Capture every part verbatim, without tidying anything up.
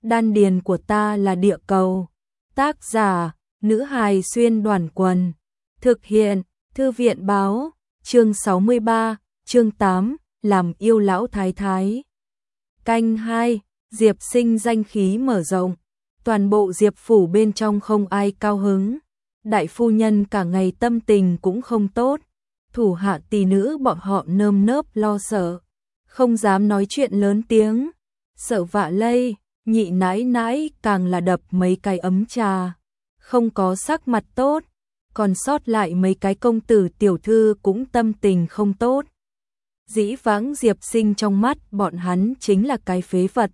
đan điền của ta là địa cầu. Tác giả, nữ hài xuyên đoàn quần. Thực hiện, thư viện báo, chương sáu mươi ba, chương tám, làm yêu lão thái thái. Canh hai, Diệp Sinh danh khí mở rộng. Toàn bộ Diệp phủ bên trong không ai cao hứng. Đại phu nhân cả ngày tâm tình cũng không tốt. Thủ hạ tỷ nữ bọn họ nơm nớp lo sợ, không dám nói chuyện lớn tiếng, sợ vạ lây. Nhị nãi nãi càng là đập mấy cái ấm trà, không có sắc mặt tốt, còn sót lại mấy cái công tử tiểu thư cũng tâm tình không tốt. Dĩ vãng Diệp Sinh trong mắt bọn hắn chính là cái phế vật,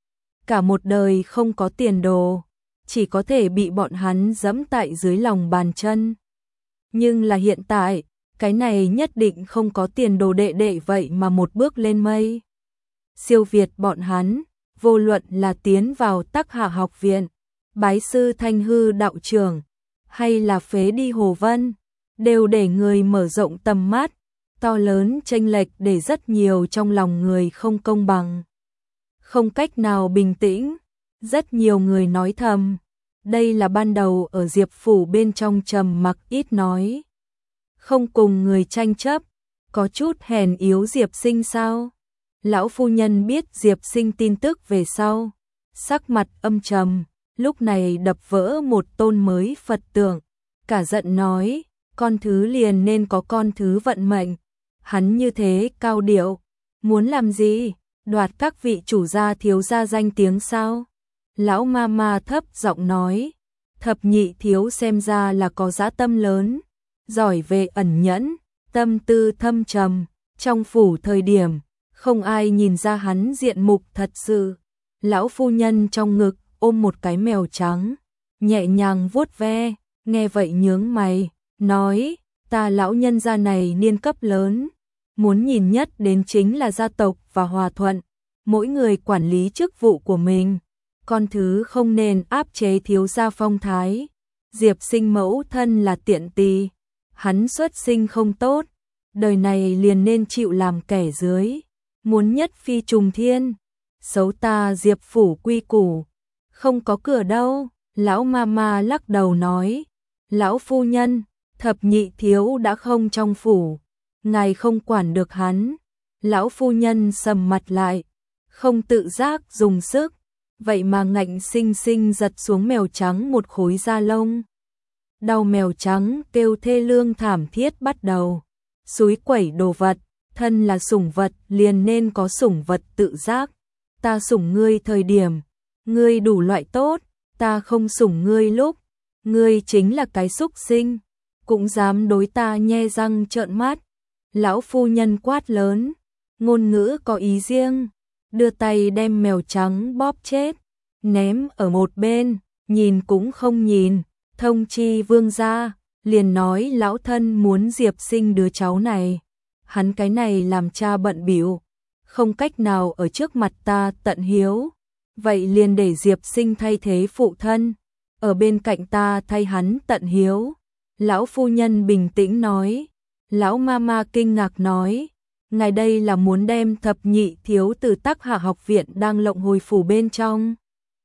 cả một đời không có tiền đồ, chỉ có thể bị bọn hắn giẫm tại dưới lòng bàn chân. Nhưng là hiện tại, cái này nhất định không có tiền đồ đệ đệ vậy mà một bước lên mây. Siêu việt bọn hắn, vô luận là tiến vào Tắc Hạ học viện, bái sư Thanh Hư đạo trưởng, hay là phế đi Hồ Vân, đều để người mở rộng tầm mắt, to lớn chênh lệch để rất nhiều trong lòng người không công bằng. Không cách nào bình tĩnh, rất nhiều người nói thầm, đây là ban đầu ở Diệp phủ bên trong trầm mặc ít nói, không cùng người tranh chấp, có chút hèn yếu Diệp Sinh sao? Lão phu nhân biết Diệp Sinh tin tức về sau, sắc mặt âm trầm, lúc này đập vỡ một tôn mới Phật tượng, cả giận nói, con thứ liền nên có con thứ vận mệnh, hắn như thế cao điệu, muốn làm gì, đoạt các vị chủ gia thiếu gia danh tiếng sao? Lão ma ma thấp giọng nói, thập nhị thiếu xem ra là có dã tâm lớn, giỏi về ẩn nhẫn, tâm tư thâm trầm, trong phủ thời điểm, không ai nhìn ra hắn diện mục thật sự. Lão phu nhân trong ngực ôm một cái mèo trắng, nhẹ nhàng vuốt ve, nghe vậy nhướng mày, nói, ta lão nhân gia này niên cấp lớn, muốn nhìn nhất đến chính là gia tộc và hòa thuận, mỗi người quản lý chức vụ của mình, con thứ không nên áp chế thiếu gia phong thái. Diệp Sinh mẫu thân là tiện tỳ, hắn xuất sinh không tốt, đời này liền nên chịu làm kẻ dưới, muốn nhất phi trùng thiên, xấu ta Diệp phủ quy củ, không có cửa đâu. Lão mama lắc đầu nói, lão phu nhân, thập nhị thiếu đã không trong phủ, ngài không quản được hắn. Lão phu nhân sầm mặt lại, không tự giác dùng sức, vậy mà ngạnh sinh sinh giật xuống mèo trắng một khối da lông. Đau mèo trắng kêu thê lương thảm thiết bắt đầu, xúi quẩy đồ vật, thân là sủng vật liền nên có sủng vật tự giác. Ta sủng ngươi thời điểm, ngươi đủ loại tốt, ta không sủng ngươi lúc, ngươi chính là cái súc sinh, cũng dám đối ta nhe răng trợn mắt. Lão phu nhân quát lớn, ngôn ngữ có ý riêng, đưa tay đem mèo trắng bóp chết, ném ở một bên, nhìn cũng không nhìn, thông chi vương gia, liền nói lão thân muốn Diệp Sinh đứa cháu này. Hắn cái này làm cha bận bịu, không cách nào ở trước mặt ta tận hiếu, vậy liền để Diệp Sinh thay thế phụ thân, ở bên cạnh ta thay hắn tận hiếu. Lão phu nhân bình tĩnh nói. Lão mama kinh ngạc nói, ngài đây là muốn đem thập nhị thiếu từ Tắc Hạ học viện đang lộng hồi phủ bên trong.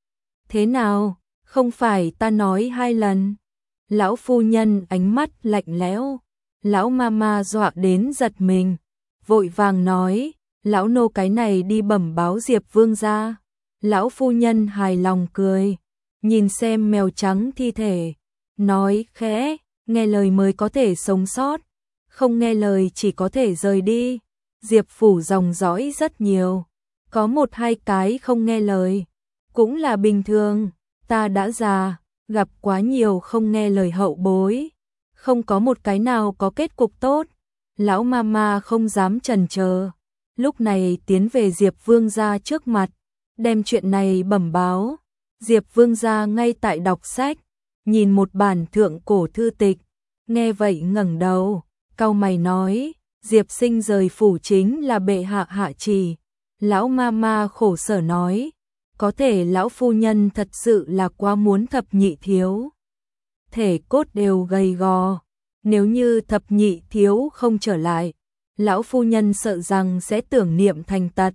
Thế nào, không phải ta nói hai lần. Lão phu nhân ánh mắt lạnh lẽo. Lão mama dọa đến giật mình, vội vàng nói, lão nô cái này đi bẩm báo Diệp vương gia. Lão phu nhân hài lòng cười, nhìn xem mèo trắng thi thể, nói khẽ, nghe lời mới có thể sống sót, không nghe lời chỉ có thể rời đi. Diệp phủ dòng dõi rất nhiều, có một hai cái không nghe lời, cũng là bình thường, ta đã già, gặp quá nhiều không nghe lời hậu bối, không có một cái nào có kết cục tốt. Lão mama không dám chần chờ, lúc này tiến về Diệp vương gia trước mặt, đem chuyện này bẩm báo. Diệp vương gia ngay tại đọc sách, nhìn một bản thượng cổ thư tịch, nghe vậy ngẩng đầu, cau mày nói, Diệp Sinh rời phủ chính là bệ hạ hạ chỉ. Lão mama khổ sở nói, có thể lão phu nhân thật sự là quá muốn thập nhị thiếu, thể cốt đều gầy gò, nếu như thập nhị thiếu không trở lại, lão phu nhân sợ rằng sẽ tưởng niệm thành tật.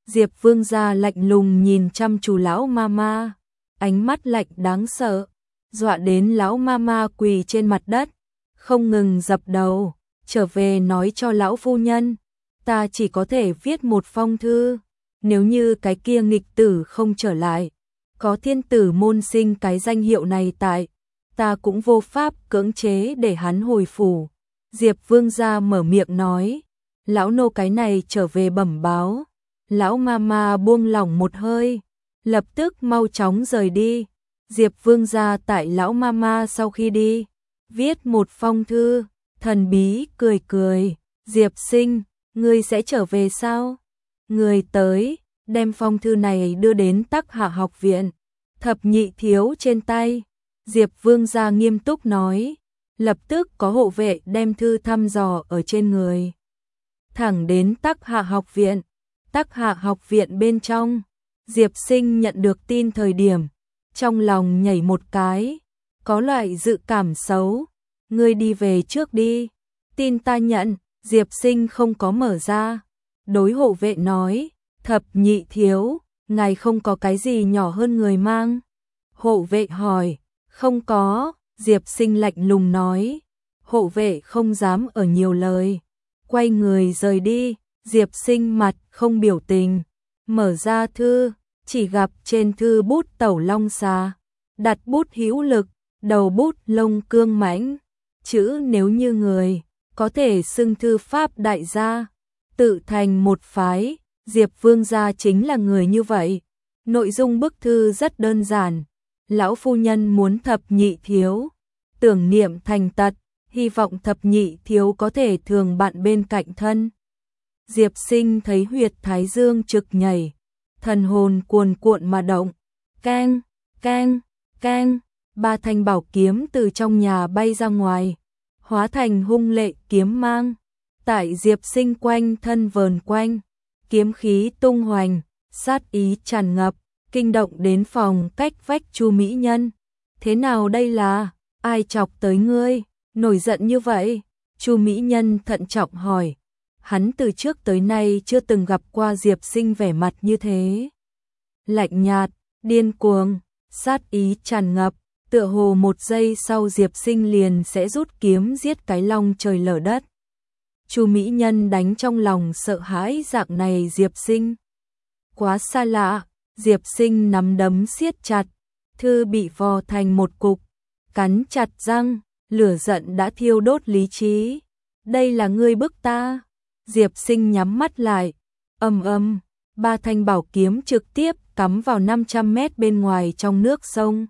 Diệp Vương gia lạnh lùng nhìn chăm chú lão mama, ánh mắt lạnh đáng sợ, dọa đến lão mama quỳ trên mặt đất, không ngừng dập đầu, trở về nói cho lão phu nhân, ta chỉ có thể viết một phong thư, nếu như cái kia nghịch tử không trở lại, có thiên tử môn sinh cái danh hiệu này tại, ta cũng vô pháp cưỡng chế để hắn hồi phủ. Diệp Vương gia mở miệng nói, lão nô cái này trở về bẩm báo. Lão mama buông lỏng một hơi, lập tức mau chóng rời đi. Diệp Vương gia tại lão mama sau khi đi, viết một phong thư, thần bí cười cười, Diệp Sinh, ngươi sẽ trở về sao? Người tới, đem phong thư này đưa đến Tắc Hạ học viện, thập nhị thiếu trên tay. Diệp Vương gia nghiêm túc nói, lập tức có hộ vệ đem thư thăm dò ở trên người. Thẳng đến Tắc Hạ học viện, Tắc Hạ học viện bên trong, Diệp Sinh nhận được tin thời điểm, trong lòng nhảy một cái, có loại dự cảm xấu, ngươi đi về trước đi, tin ta nhận. Diệp Sinh không có mở ra, đối hộ vệ nói, thập nhị thiếu, ngài không có cái gì nhỏ hơn người mang. Hộ vệ hỏi, không có, Diệp Sinh lạnh lùng nói, hộ vệ không dám ở nhiều lời, quay người rời đi. Diệp Sinh mặt không biểu tình, mở ra thư, chỉ gặp trên thư bút tẩu long xà, đặt bút hữu lực, đầu bút lông cương mãnh, chữ nếu như người, có thể xưng thư pháp đại gia, tự thành một phái. Diệp Vương gia chính là người như vậy. Nội dung bức thư rất đơn giản, lão phu nhân muốn thập nhị thiếu tưởng niệm thành tật, hy vọng thập nhị thiếu có thể thường bạn bên cạnh thân. Diệp Sinh thấy huyệt thái dương trực nhảy, thần hồn cuồn cuộn mà động, keng, keng, keng, ba thanh bảo kiếm từ trong nhà bay ra ngoài, hóa thành hung lệ kiếm mang, tại Diệp Sinh quanh thân vờn quanh, kiếm khí tung hoành, sát ý tràn ngập, kinh động đến phòng cách vách Chu mỹ nhân. Thế nào đây là, ai chọc tới ngươi, nổi giận như vậy? Chu mỹ nhân thận trọng hỏi. Hắn từ trước tới nay chưa từng gặp qua Diệp Sinh vẻ mặt như thế. Lạnh nhạt, điên cuồng, sát ý tràn ngập, tựa hồ một giây sau Diệp Sinh liền sẽ rút kiếm giết cái long trời lở đất. Chu mỹ nhân đánh trong lòng sợ hãi dạng này Diệp Sinh. Quá xa lạ, Diệp Sinh nắm đấm siết chặt, thư bị vò thành một cục, cắn chặt răng, lửa giận đã thiêu đốt lý trí. Đây là ngươi bức ta. Diệp Sinh nhắm mắt lại, ầm ầm, ba thanh bảo kiếm trực tiếp cắm vào năm trăm mét bên ngoài trong nước sông.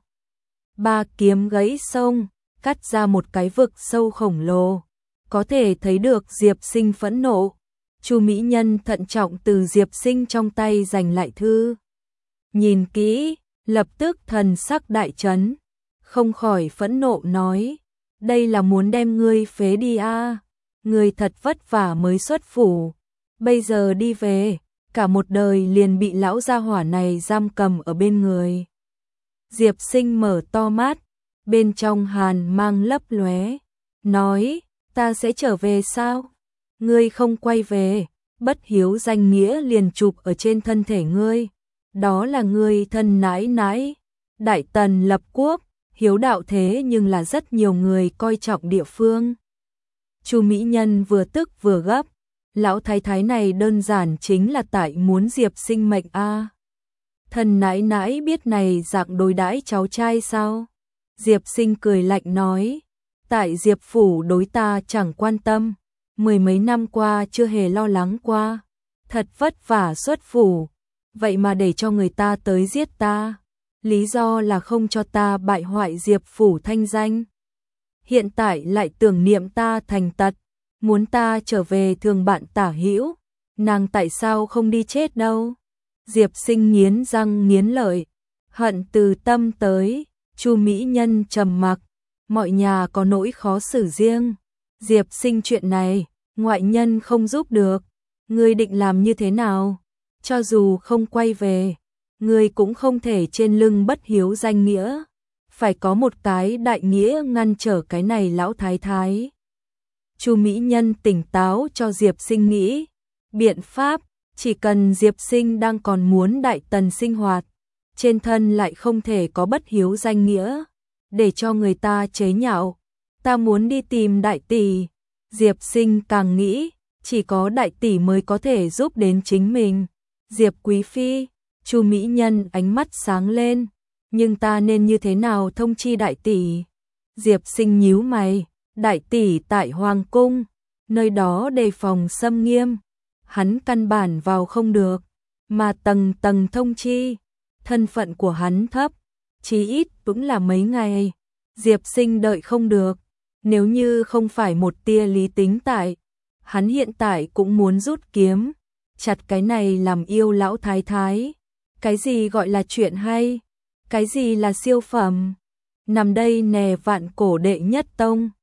Ba kiếm gãy sông, cắt ra một cái vực sâu khổng lồ, có thể thấy được Diệp Sinh phẫn nộ. Chu mỹ nhân thận trọng từ Diệp Sinh trong tay giành lại thư. Nhìn kỹ, lập tức thần sắc đại chấn, không khỏi phẫn nộ nói, đây là muốn đem ngươi phế đi a. À? Ngươi thật vất vả mới xuất phủ, bây giờ đi về, cả một đời liền bị lão gia hỏa này giam cầm ở bên người. Diệp Sinh mở to mắt, bên trong hàn mang lấp lóe, nói, ta sẽ trở về sao? Ngươi không quay về, bất hiếu danh nghĩa liền chụp ở trên thân thể ngươi, đó là ngươi thân nãi nãi. Đại Tần lập quốc, hiếu đạo thế nhưng là rất nhiều người coi trọng địa phương. Chu mỹ nhân vừa tức vừa gấp, lão thái thái này đơn giản chính là tại muốn Diệp Sinh mệnh a. À. Thần nãi nãi biết này dạng đối đãi cháu trai sao? Diệp Sinh cười lạnh nói, tại Diệp phủ đối ta chẳng quan tâm, mười mấy năm qua chưa hề lo lắng qua, thật vất vả xuất phủ, vậy mà để cho người ta tới giết ta, lý do là không cho ta bại hoại Diệp phủ thanh danh. Hiện tại lại tưởng niệm ta thành tật, muốn ta trở về thường bạn tả hữu, nàng tại sao không đi chết đâu? Diệp Sinh nghiến răng nghiến lợi, hận từ tâm tới. Chu mỹ nhân trầm mặc, mọi nhà có nỗi khó xử riêng. Diệp Sinh chuyện này, ngoại nhân không giúp được, ngươi định làm như thế nào? Cho dù không quay về, ngươi cũng không thể trên lưng bất hiếu danh nghĩa, phải có một cái đại nghĩa ngăn trở cái này lão thái thái. Chu mỹ nhân tỉnh táo cho Diệp Sinh nghĩ biện pháp, Chỉ cần Diệp Sinh đang còn muốn Đại Tần sinh hoạt, trên thân lại không thể có bất hiếu danh nghĩa, để cho người ta chế nhạo. Ta muốn đi tìm đại tỷ. Diệp Sinh càng nghĩ, chỉ có đại tỷ mới có thể giúp đến chính mình. Diệp Quý Phi, Chu Mỹ Nhân ánh mắt sáng lên, nhưng ta nên như thế nào thông chi đại tỷ? Diệp Sinh nhíu mày, đại tỷ tại Hoàng Cung, nơi đó đề phòng xâm nghiêm, hắn căn bản vào không được, mà tầng tầng thông chi, thân phận của hắn thấp, chí ít cũng là mấy ngày. Diệp Sinh đợi không được, nếu như không phải một tia lý tính tại, hắn hiện tại cũng muốn rút kiếm, chặt cái này làm yêu lão thái thái. Cái gì gọi là chuyện hay? Cái gì là siêu phẩm? Nằm đây nè vạn cổ đệ nhất tông.